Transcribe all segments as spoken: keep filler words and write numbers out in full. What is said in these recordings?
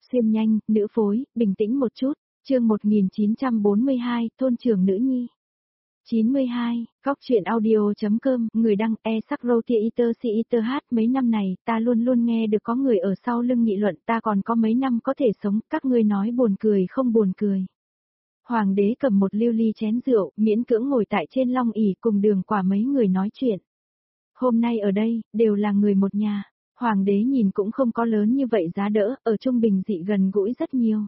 Xuyên nhanh, nữ phối, bình tĩnh một chút, chương một nghìn chín trăm bốn mươi hai, thôn trưởng nữ nhi. chín mươi hai, góc chuyện audio.com, người đăng e sắc roti iter si iter hát mấy năm này, ta luôn luôn nghe được có người ở sau lưng nghị luận ta còn có mấy năm có thể sống, các ngươi nói buồn cười không buồn cười. Hoàng đế cầm một lưu ly chén rượu, miễn cưỡng ngồi tại trên long ỷ cùng Đường Quả mấy người nói chuyện. Hôm nay ở đây, đều là người một nhà. Hoàng đế nhìn cũng không có lớn như vậy giá đỡ, ở trung bình dị gần gũi rất nhiều.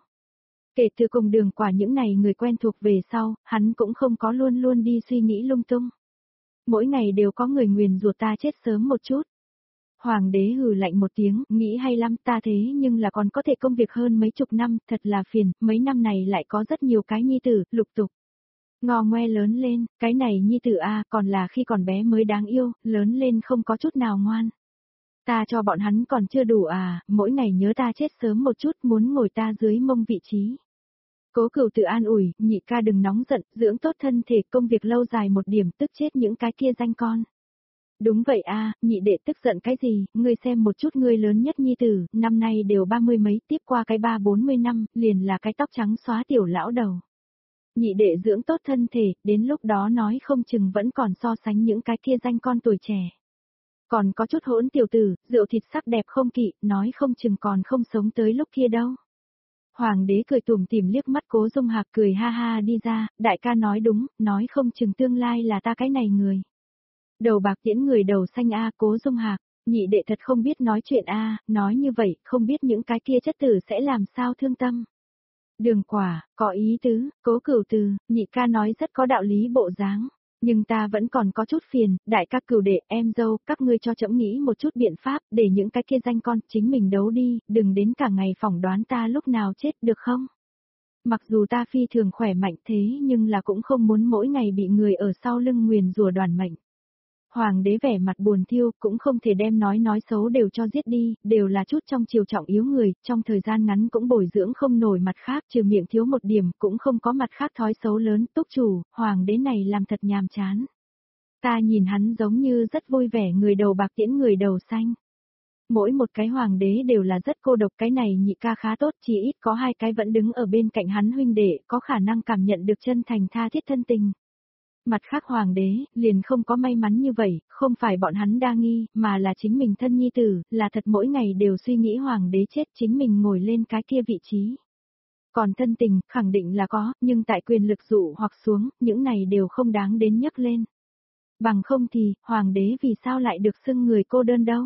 Kể từ cùng Đường Quả những này người quen thuộc về sau, hắn cũng không có luôn luôn đi suy nghĩ lung tung. Mỗi ngày đều có người nguyền rủa ta chết sớm một chút. Hoàng đế hừ lạnh một tiếng, nghĩ hay lắm ta thế nhưng là còn có thể công việc hơn mấy chục năm, thật là phiền, mấy năm này lại có rất nhiều cái nhi tử, lục tục. Ngò ngoe lớn lên, cái này nhi tử a còn là khi còn bé mới đáng yêu, lớn lên không có chút nào ngoan. Ta cho bọn hắn còn chưa đủ à, mỗi ngày nhớ ta chết sớm một chút muốn ngồi ta dưới mông vị trí. Cố Cửu tự an ủi, nhị ca đừng nóng giận, dưỡng tốt thân thể, công việc lâu dài một điểm tức chết những cái kia danh con. Đúng vậy a, nhị đệ tức giận cái gì, ngươi xem một chút ngươi lớn nhất nhi tử, năm nay đều ba mươi mấy, tiếp qua cái ba bốn mươi năm, liền là cái tóc trắng xóa tiểu lão đầu. Nhị đệ dưỡng tốt thân thể, đến lúc đó nói không chừng vẫn còn so sánh những cái kia danh con tuổi trẻ. Còn có chút hỗn tiểu tử, rượu thịt sắc đẹp không kỵ, nói không chừng còn không sống tới lúc kia đâu. Hoàng đế cười tủm tỉm liếc mắt Cố Dung Hạc cười ha ha đi ra, đại ca nói đúng, nói không chừng tương lai là ta cái này người. Đầu bạc tiễn người đầu xanh a Cố Dung Hạc, nhị đệ thật không biết nói chuyện a, nói như vậy, không biết những cái kia chất tử sẽ làm sao thương tâm. Đường Quả, có ý tứ, Cố Cửu từ, nhị ca nói rất có đạo lý bộ dáng. Nhưng ta vẫn còn có chút phiền, đại ca Cửu đệ, em dâu, các ngươi cho trẫm nghĩ một chút biện pháp, để những cái kia danh con chính mình đấu đi, đừng đến cả ngày phỏng đoán ta lúc nào chết được không? Mặc dù ta phi thường khỏe mạnh thế nhưng là cũng không muốn mỗi ngày bị người ở sau lưng nguyền rủa đoàn mệnh. Hoàng đế vẻ mặt buồn thiêu, cũng không thể đem nói nói xấu đều cho giết đi, đều là chút trong chiều trọng yếu người, trong thời gian ngắn cũng bồi dưỡng không nổi mặt khác, trừ miệng thiếu một điểm, cũng không có mặt khác thói xấu lớn, túc chủ, hoàng đế này làm thật nhàm chán. Ta nhìn hắn giống như rất vui vẻ người đầu bạc tiễn người đầu xanh. Mỗi một cái hoàng đế đều là rất cô độc, cái này nhị ca khá tốt, chỉ ít có hai cái vẫn đứng ở bên cạnh hắn huynh đệ, có khả năng cảm nhận được chân thành tha thiết thân tình. Mặt khác hoàng đế, liền không có may mắn như vậy, không phải bọn hắn đa nghi, mà là chính mình thân nhi tử, là thật mỗi ngày đều suy nghĩ hoàng đế chết chính mình ngồi lên cái kia vị trí. Còn thân tình, khẳng định là có, nhưng tại quyền lực dụ hoặc xuống, những này đều không đáng đến nhắc lên. Bằng không thì, hoàng đế vì sao lại được xưng người cô đơn đâu?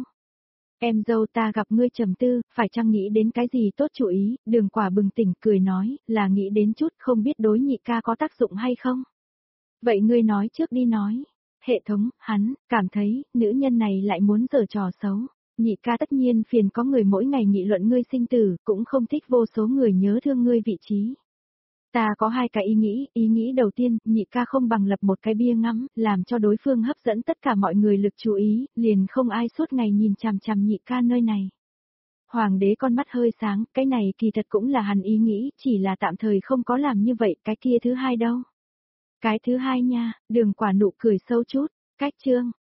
Em dâu ta gặp ngươi trầm tư, phải chăng nghĩ đến cái gì tốt chủ ý, Đường Quả bừng tỉnh cười nói, là nghĩ đến chút không biết đối nhị ca có tác dụng hay không? Vậy ngươi nói trước đi nói. Hệ thống, hắn, cảm thấy, nữ nhân này lại muốn giở trò xấu. Nhị ca tất nhiên phiền có người mỗi ngày nghị luận ngươi sinh tử, cũng không thích vô số người nhớ thương ngươi vị trí. Ta có hai cái ý nghĩ, ý nghĩ đầu tiên, nhị ca không bằng lập một cái bia ngắm, làm cho đối phương hấp dẫn tất cả mọi người lực chú ý, liền không ai suốt ngày nhìn chằm chằm nhị ca nơi này. Hoàng đế con mắt hơi sáng, cái này kỳ thật cũng là hắn ý nghĩ, chỉ là tạm thời không có làm như vậy, cái kia thứ hai đâu. Cái thứ hai nha, Đường Quả nụ cười sâu chút, cách chương,